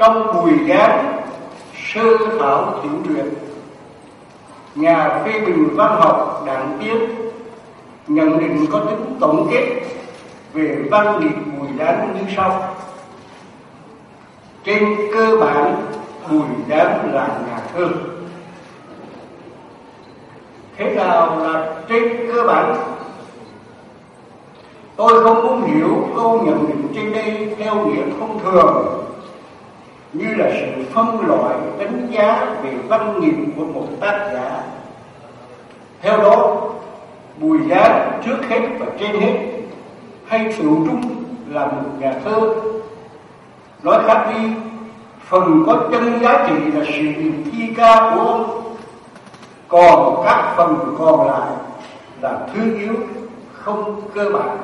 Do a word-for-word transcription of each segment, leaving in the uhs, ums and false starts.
Trong Bùi Giáng sơ thảo thiểu luyện, nhà phê bình văn học Đặng Tiến nhận định có tính tổng kết về văn nghiệp Bùi Giáng như sau: trên cơ bản, Bùi Giáng là nhà thơ. Thế nào là trên cơ bản? Tôi không muốn hiểu câu nhận định trên đây theo nghĩa thông thường, như là sự phân loại đánh giá về văn nghiệp của một tác giả. Theo đó, Bùi Giáng trước hết và trên hết hay tự trung là một nhà thơ. Nói khác đi, phần có chân giá trị là sự thi ca của ông, còn các phần còn lại là thứ yếu, không cơ bản.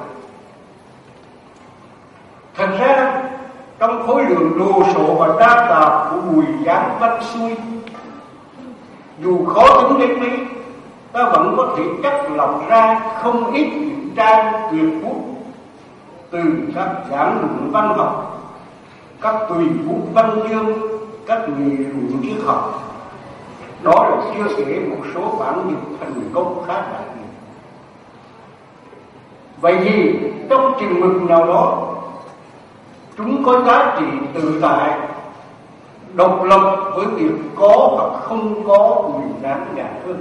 Thật ra, trong khối lượng đồ sộ và đa tạp của Bùi Giáng văn xuôi, dù khó tính đến mấy, ta vẫn có thể chắc lọc ra không ít những trang tuyệt bút từ các giảng luận văn học, các tùy bút văn chương, các nghị luận triết học. Đó là chưa kể một số bản dịch thành công khá đặc biệt. Vậy thì trong chừng mực nào đó, chúng có giá trị tự tại, độc lập với việc có hoặc không có Bùi Giáng nhà thơ.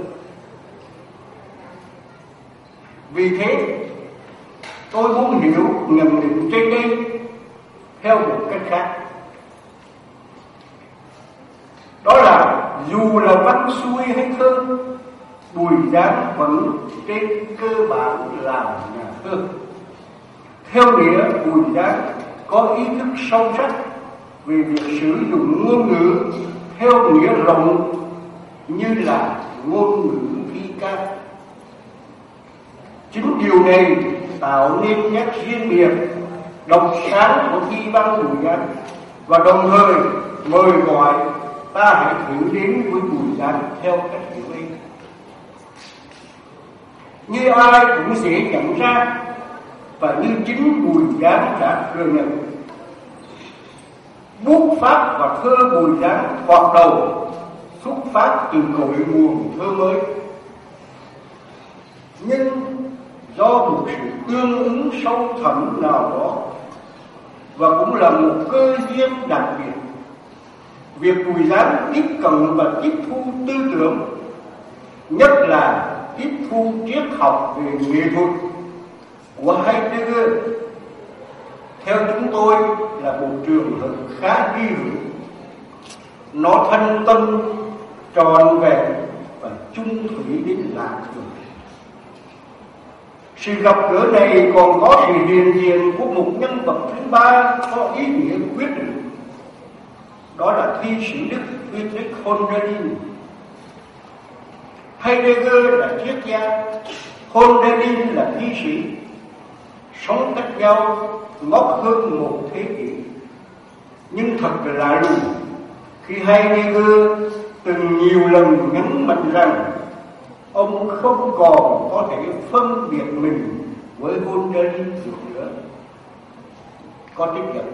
Vì thế, tôi muốn hiểu nhận định trên đây theo một cách khác. Đó là dù là văn xuôi hay thơ, Bùi Giáng vẫn trên cơ bản là nhà thơ. Theo nghĩa, Bùi Giáng có ý thức sâu sắc về việc sử dụng ngôn ngữ theo nghĩa rộng như là ngôn ngữ thi ca. Chính điều này tạo nên nét riêng biệt, độc sáng của thi văn Bùi Giáng, và đồng thời mời gọi ta hãy thử đến với Bùi Giáng theo cách hiểu ấy. Như ai cũng sẽ nhận ra, và như chính Bùi Giáng đã thừa nhận, bút pháp và thơ Bùi Giáng hoạt đầu xuất phát từ cội nguồn thơ mới, nhưng do một sự tương ứng sâu thẳm nào đó, và cũng là một cơ duyên đặc biệt, việc Bùi Giáng tiếp cận và tiếp thu tư tưởng, nhất là tiếp thu triết học về nghệ thuật của Heidegger, theo chúng tôi là một trường hợp khá hy hữu. Nó thanh tâm, tròn vẹn và chung thủy đến lạ thường. Sự gặp gỡ này còn có sự hiện diện của một nhân vật thứ ba có ý nghĩa quyết định. Đó là thi sĩ Đức Friedrich Hölderlin. Heidegger là triết gia, Hölderlin là thi sĩ, sống cách nhau ngót hơn một thế kỷ. Nhưng thật là lạ lùng khi Heidegger từng nhiều lần nhấn mạnh rằng ông không còn có thể phân biệt mình với Hölderlin được nữa. Có tiếp nhận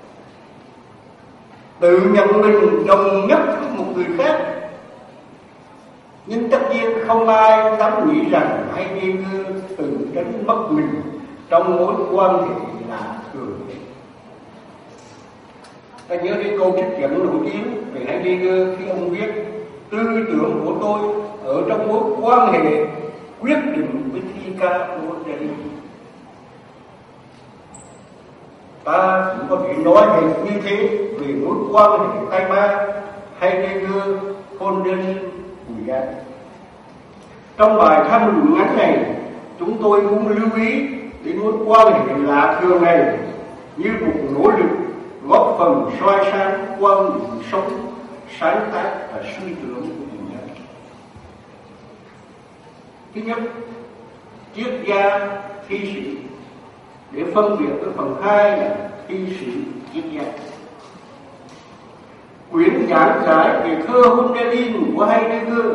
tự nhận mình đồng nhất với một người khác, nhưng tất nhiên không ai dám nghĩ rằng Heidegger từng đánh mất mình trong mối quan hệ lạ thường. Ta nhớ đến câu trích dẫn nổi tiếng về Heidegger khi ông viết: tư tưởng của tôi ở trong mối quan hệ quyết định với thi ca của Hölderlin. Ta cũng có thể nói về như thế về mối quan hệ tay ba Heidegger, Hölderlin, Bùi Giáng. Trong bài tham luận ngắn này, chúng tôi muốn lưu ý đến mối quan hệ lạ thường này như một nỗ lực góp phần soi sáng quan điểm sống, sáng tác và suy tưởng của Bùi Giáng. Thứ nhất, triết gia, thi sĩ, để phân biệt với phần hai là thi sĩ, triết gia. Quyển giảng giải về thơ Hölderlin của Heidegger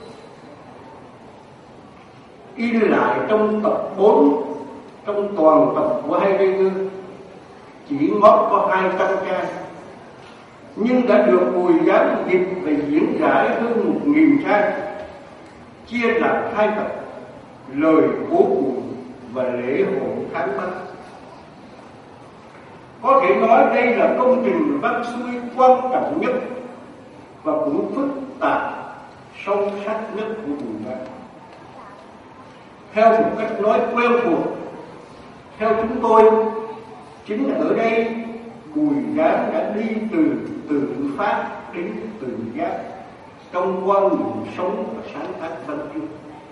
in lại trong tập bốn trong toàn tập của Heidegger chỉ ngót có hai trăm trang. nhưng đã được Bùi Giám dịch và diễn giải hơn một nghìn trang, chia làm hai tập: lời cố cụ và lễ hội tháng ba. Có thể nói đây là công trình văn xuôi quan trọng nhất và cũng phức tạp sâu sắc nhất của Bùi Giám. Theo một cách nói quen thuộc, theo chúng tôi, chính là ở đây Bùi Giám đã đi từ tự phát đến tự giác trong quan niệm sống và sáng tác văn chương.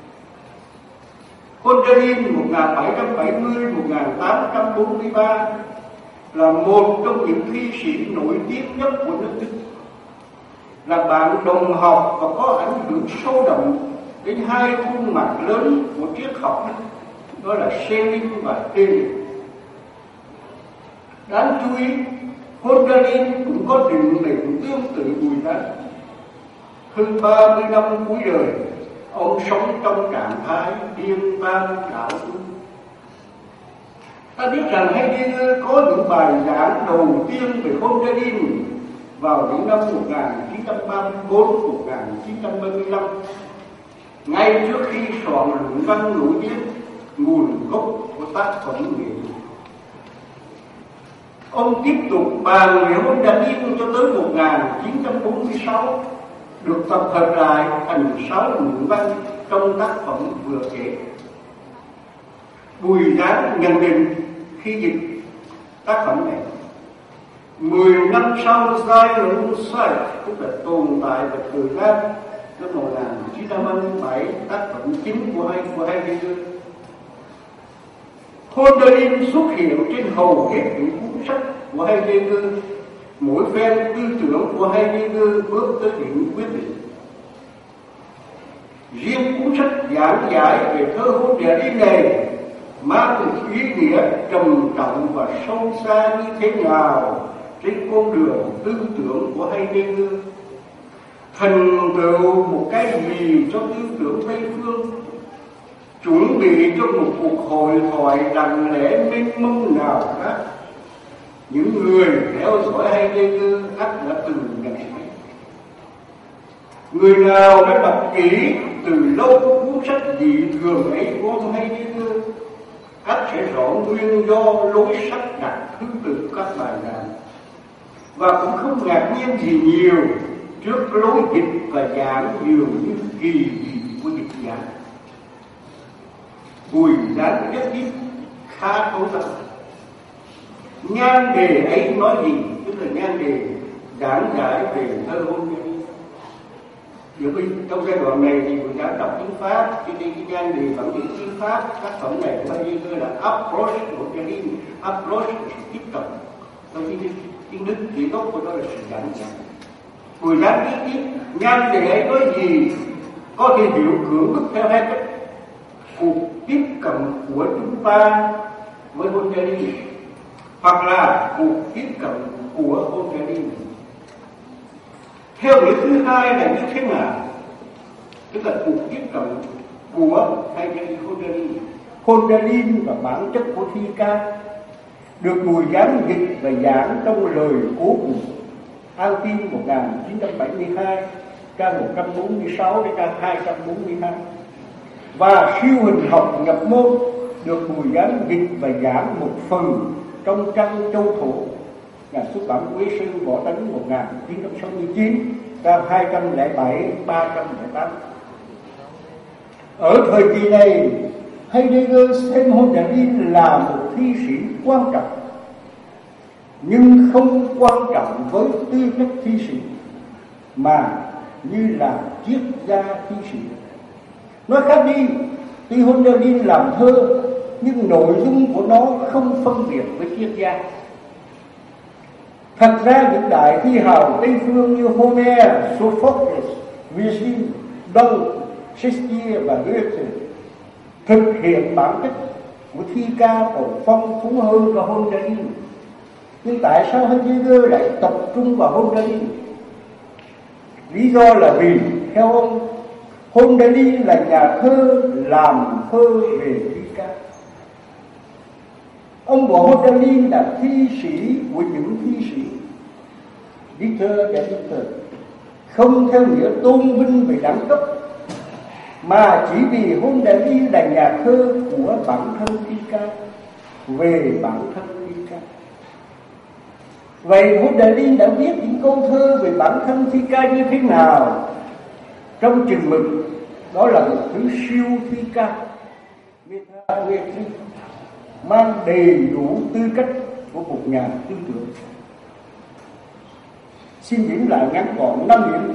Hölderlin một nghìn bảy trăm bảy mươi đến một nghìn tám trăm bốn mươi ba là một trong những thi sĩ nổi tiếng nhất của nước Đức, là bạn đồng học và có ảnh hưởng sâu đậm đến hai khuôn mặt lớn của triết học, đó là Schelling và Hegel. Đáng chú ý, Hölderlin cũng có định mệnh tương tự Bùi Giám. Hơn ba mươi năm cuối đời, ông sống trong trạng thái điên tan đảo tung. Ta biết rằng Heidegger có những bài giảng đầu tiên về Hölderlin vào những năm một nghìn chín trăm ba mươi tư đến một nghìn chín trăm ba mươi lăm, ngay trước khi soạn luận văn nổi tiếng Nguồn gốc của tác phẩm nghệ thuật. Ông tiếp tục bàn về Hölderlin cho tới một nghìn chín trăm bốn mươi sáu, được tập hợp lại thành sáu luận văn trong tác phẩm vừa kể. Bùi Giám nhận định khi dịch tác phẩm này: mười năm sau Zeitgeist, tức là tồn tại và thời gian, năm một nghìn chín trăm ba mươi bảy, tác phẩm chính của hai của Heidegger. Hölderlin xuất hiện trên hầu hết những cuốn sách của Heidegger. Mỗi phen tư tưởng của Heidegger bước tới điểm quyết định. Riêng cuốn sách giảng giải về thơ Hölderlin này mang một ý nghĩa trầm trọng và sâu xa như thế nào trên con đường tư tưởng của Heidegger, thành tựu một cái gì cho tư tưởng Tây phương, chuẩn bị cho một cuộc hội thoại lặng lẽ mênh mông nào khác. Những người theo dõi Heidegger ắt đã từng nhận thấy. Người nào đã đọc kỹ từ lâu cuốn sách dị thường ấy của ông Heidegger ắt sẽ rõ nguyên do lối sắp đặt thứ tự các bài giảng, và cũng không ngạc nhiên gì nhiều trước lối dịch và giảng dường như kỳ dị của dịch giả. Bùi Giám nhất thiết khá thấu tận. Nhan đề ấy nói gì? Tức là nhan đề giảng giải về thơ Hölderlin. Giờ trong giai đoạn này thì Bùi Giám đọc tiếng Pháp, cho nên cái nhan đề bằng tiếng Pháp tác phẩm này của Heidegger là Approach Hölderlin, Approach là sự tiếp cận. Trong tiếng, tiếng Đức chỉ gốc của nó là sự giảng giải. Bùi Giám biết tiếp nhan đề ấy nói gì, có thể hiểu cưỡng bức theo hai cách: cuộc tiếp cận của chúng ta với Hölderlin, hoặc là cuộc tiếp cận của Hölderlin. Theo nghĩa thứ hai là như thế nào? Tức là cuộc tiếp cận của Hölderlin. Hölderlin và bản chất của thi ca được Bùi Giám dịch và giảng trong lời cố cụ An Tin một nghìn chín trăm bảy mươi hai, trang một trăm bốn mươi sáu đến trang hai trăm bốn mươi hai, và siêu hình học nhập môn được Bùi Giám dịch và giảng một phần trong trang Châu Thổ, nhà xuất bản Quế Sư Võ Tấn một nghìn chín trăm sáu mươi chín, trang hai trăm lẻ bảy, ba trăm lẻ tám. Ở thời kỳ này, Heidegger xem Hölderlin là một thi sĩ quan trọng, nhưng không quan trọng với tư cách thi sĩ, mà như là triết gia thi sĩ. Nói khác đi, tuy Hölderlin làm thơ, nhưng nội dung của nó không phân biệt với triết gia. Thật ra những đại thi hào Tây phương như Homer, Sophocles, Virgil, Donne, Shakespeare và Goethe thực hiện bản chất của thi ca còn phong phú hơn cả Hölderlin. Nhưng tại sao Heidegger lại tập trung vào Hölderlin? Lý do là vì theo ông, Hölderlin là nhà thơ làm thơ về thi ca. Ông gọi Hölderlin là thi sĩ của những thi sĩ. viết thơ để viết thơ, không theo nghĩa tôn vinh về đẳng cấp, mà chỉ vì Hôn Đà Ly là nhà thơ của bản thân thi ca, về bản thân thi ca. Vậy Hôn Đà Ly đã viết những câu thơ về bản thân thi ca như thế nào? Trong chừng mực đó là một thứ siêu thi ca, mang đầy đủ tư cách của một nhà tư tưởng. Xin điểm lại ngắn gọn năm điểm.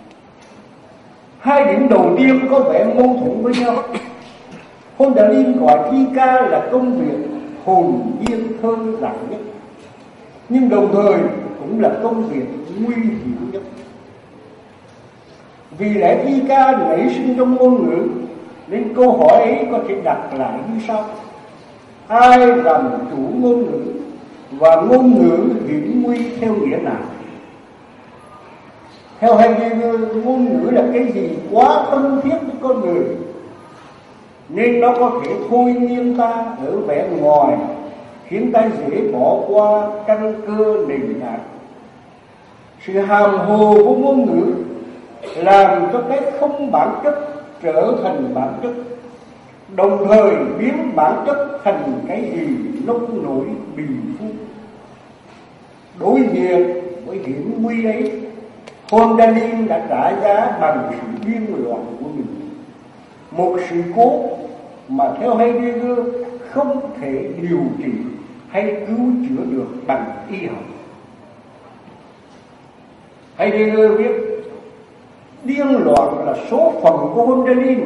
Hai điểm đầu tiên có vẻ mâu thuẫn với nhau. Hôn Đà Ly gọi thi ca là công việc hồn nhiên thơ nặng nhất, nhưng đồng thời cũng là công việc nguy hiểm nhất. Vì lẽ thi ca nảy sinh trong ngôn ngữ, nên câu hỏi ấy có thể đặt lại như sau: ai làm chủ ngôn ngữ, và ngôn ngữ hiểm nguy theo nghĩa nào? Theo Heidegger, ngôn ngữ là cái gì quá thân thiết với con người, nên nó có thể thôi miên ta ở vẻ ngoài, khiến ta dễ bỏ qua căn cơ nền tảng. Sự hàm hồ của ngôn ngữ làm cho cái không bản chất trở thành bản chất, đồng thời biến bản chất thành cái gì nông nổi bì phu. Đối diện với hiểm nguy ấy, Hôn Đà Ly đã trả giá bằng sự điên loạn của mình, một sự cố mà theo Heidegger không thể điều trị hay cứu chữa được bằng y học. Heidegger viết điên loạn là số phận của Hôn Đà Ly,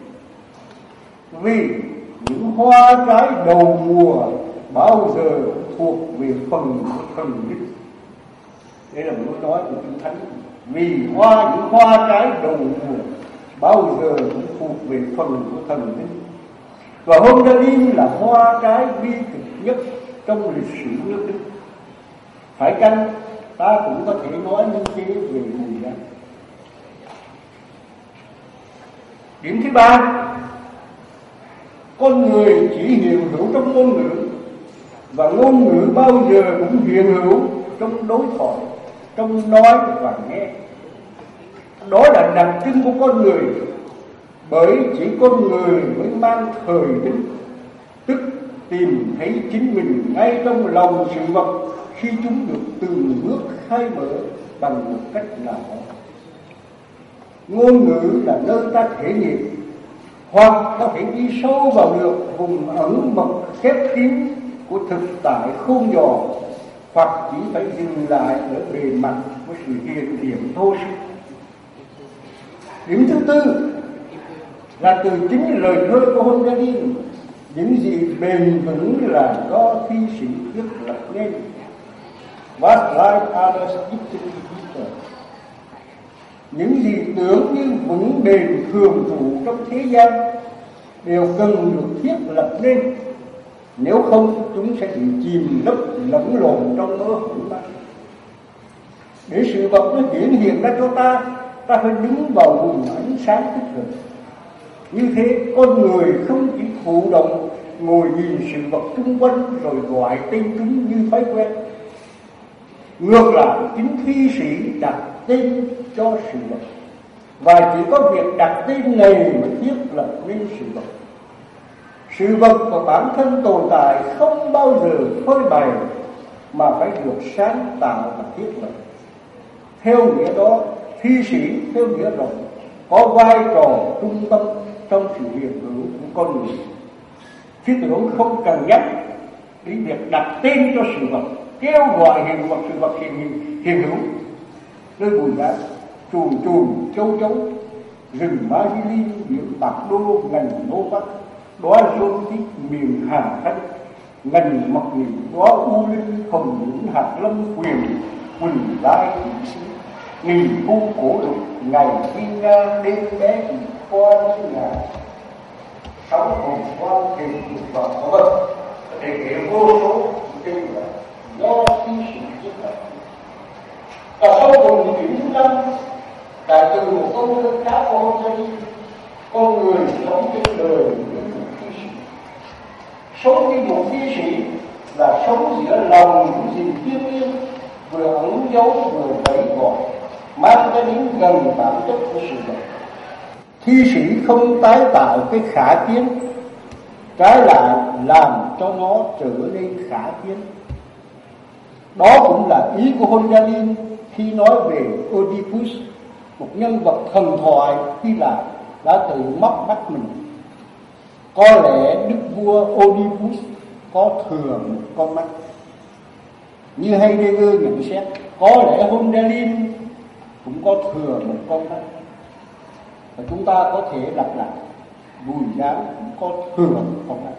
vì những hoa trái đầu mùa bao giờ thuộc về phần của thần linh. Đây là một nói của Kinh Thánh. Vì hoa những hoa trái đầu mùa bao giờ cũng thuộc về phần của thần linh. Và Hôn Đà Ly là hoa trái bi kịch nhất trong lịch sử nước Đức. Phải chăng ta cũng có thể nói như thế về Bùi Giác? Điểm thứ ba, con người chỉ hiện hữu trong ngôn ngữ, và ngôn ngữ bao giờ cũng hiện hữu trong đối thoại, trong nói và nghe. Đó là đặc trưng của con người, bởi chỉ con người mới mang thời tính, tức tìm thấy chính mình ngay trong lòng sự vật khi chúng được từng bước khai mở bằng một cách nào đó. Ngôn ngữ là nơi ta thể nghiệm, hoặc có thể đi sâu vào được vùng ẩn mật khép kín của thực tại khôn dò, hoặc chỉ phải dừng lại ở bề mặt của sự hiện diện thô sơ. Điểm thứ tư là từ chính lời thơ của Hôn Đà Ly, những gì bền vững là do thi sĩ thiết lập nên. What like others dictated. Những gì tưởng như vững bền thường trụ trong thế gian đều cần được thiết lập nên, nếu không chúng sẽ bị chìm lấp lẫn lộn trong mơ hỗn mang. Để sự vật nó hiển hiện ra cho ta, ta phải đứng vào vùng ánh sáng tích cực. Như thế con người không chỉ thụ động ngồi nhìn sự vật xung quanh rồi gọi tên chúng như thói quen. Ngược lại, chính thi sĩ đặt tên cho sự vật, và chỉ có việc đặt tên này mới thiết lập nên sự vật. Sự vật của bản thân tồn tại không bao giờ phơi bày, mà phải được sáng tạo và thiết lập. Theo nghĩa đó, thi sĩ theo nghĩa rộng có vai trò trung tâm trong sự hiện hữu của con người. Thiết tưởng không cần nhắc đến việc đặt tên cho sự vật, kêu gọi hiện vật sự vật hiện, hiện, hiện hữu. Nơi Bùi Giác, chuồn chuồn châu chấu, rừng Mazili, biển Bạc Đô, ngành Nô Bắc, đó là Xuân Tích, miền Hà Thanh, ngành Mật Nghị, đó U Linh, Hồng Nguyễn, Hạt Lâm, Quyền, Quỳnh Lai, nghìn khu cổ lục, ngày thiên nga, đêm bé, qua đến nhà, sáu hồn quan kỳ thực vật của mình, thể hiện vô số trên là do thi sĩ thiết lập. Và sau cùng điểm thứ năm là từ một câu thơ khác của Hôn Đà Ly: con người sống trên đời như một thi sĩ. Sống như một thi sĩ là sống giữa lòng những gì thiêng liêng, vừa ẩn giấu vừa vẫy gọi, mang cái đến gần bản chất của sự vật. Thi sĩ không tái tạo cái khả kiến, trái lại làm cho nó trở nên khả kiến. Đó cũng là ý của Hölderlin khi nói về Oedipus, một nhân vật thần thoại Hy Lạp đã tự móc mắt mình. Có lẽ đức vua Oedipus có thừa một con mắt. Như Heidegger nhận xét, có lẽ Hölderlin cũng có thừa một con mắt. Và chúng ta có thể lặp lại, Bùi Giám cũng có thừa một con mắt.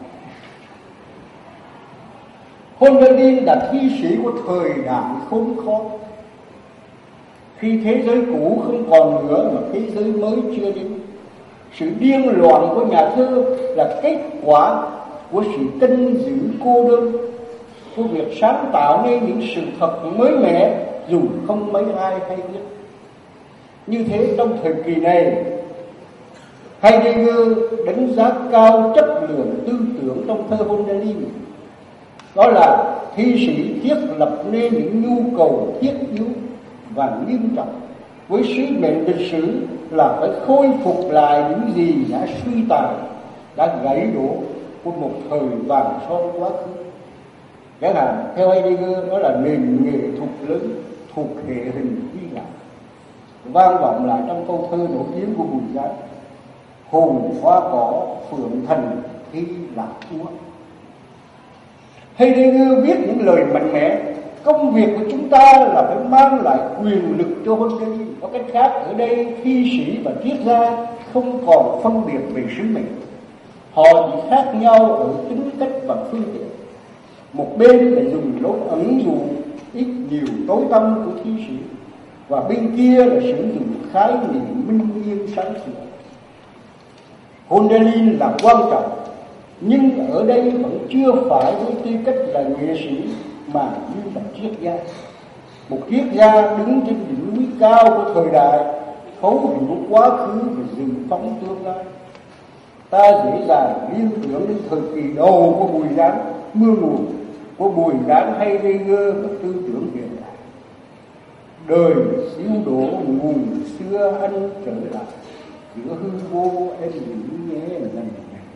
Hölderlin là thi sĩ của thời đại khốn khó, khi thế giới cũ không còn nữa mà thế giới mới chưa đến. Sự điên loạn của nhà thơ là kết quả của sự canh giữ cô đơn, của việc sáng tạo nên những sự thật mới mẻ dù không mấy ai hay biết. Như thế trong thời kỳ này, Heidegger đánh giá cao chất lượng tư tưởng trong thơ Hölderlin. Đó là thi sĩ thiết lập nên những nhu cầu thiết yếu và nghiêm trọng, với sứ mệnh lịch sử là phải khôi phục lại những gì đã suy tàn, đã gãy đổ của một thời vàng son quá khứ. Chẳng hạn theo Heidegger, đó là nền nghệ thuật lớn thuộc hệ hình Hy Lạp, vang vọng lại trong câu thơ nổi tiếng của Bùi Giám: hồn hoa cỏ phượng thành Hy Lạp chúa. Heidegger viết những lời mạnh mẽ: công việc của chúng ta là phải mang lại quyền lực cho Hölderlin. Có cách khác, ở đây thi sĩ và triết gia không còn phân biệt về sứ mệnh. Họ chỉ khác nhau ở tính cách và phương tiện. Một bên là dùng lối ẩn dụ ít nhiều tối tâm của thi sĩ, và bên kia là sử dụng khái niệm minh yên sáng sủa. Hölderlin là quan trọng, nhưng ở đây vẫn chưa phải với tư cách là nghệ sĩ mà như là triết gia. Một triết gia đứng trên đỉnh núi cao của thời đại, thấu hiểu quá khứ và dự phóng tương lai. Ta dễ dàng liên tưởng đến thời kỳ đầu của Bùi Giám, mưa nguồn của Bùi Giám, Heidegger và tư tưởng hiện đại. Đời siêu đổ nguồn xưa anh trở lại, giữa hư vô em nghĩ nhé lần này.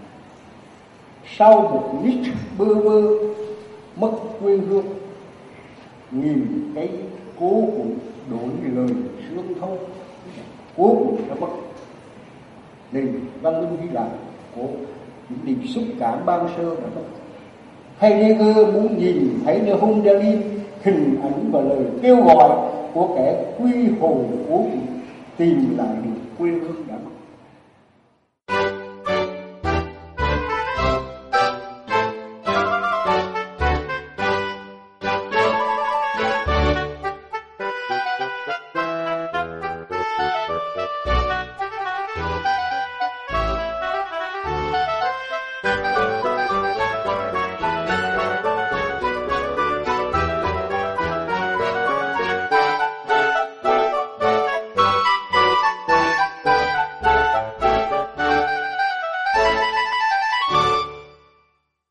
Sau một nít bơ vơ mất quê hương, nghìn cái cố cũng đổi lời sương thâu, cố cũng đã mất. Nền văn minh Hy Lạp của những điểm xúc cảm ban sơ đã mất. Heidegger muốn nhìn thấy nơi Hölderlin hình ảnh và lời kêu gọi của kẻ quy hồn cố tìm lại được quê hương đã mất.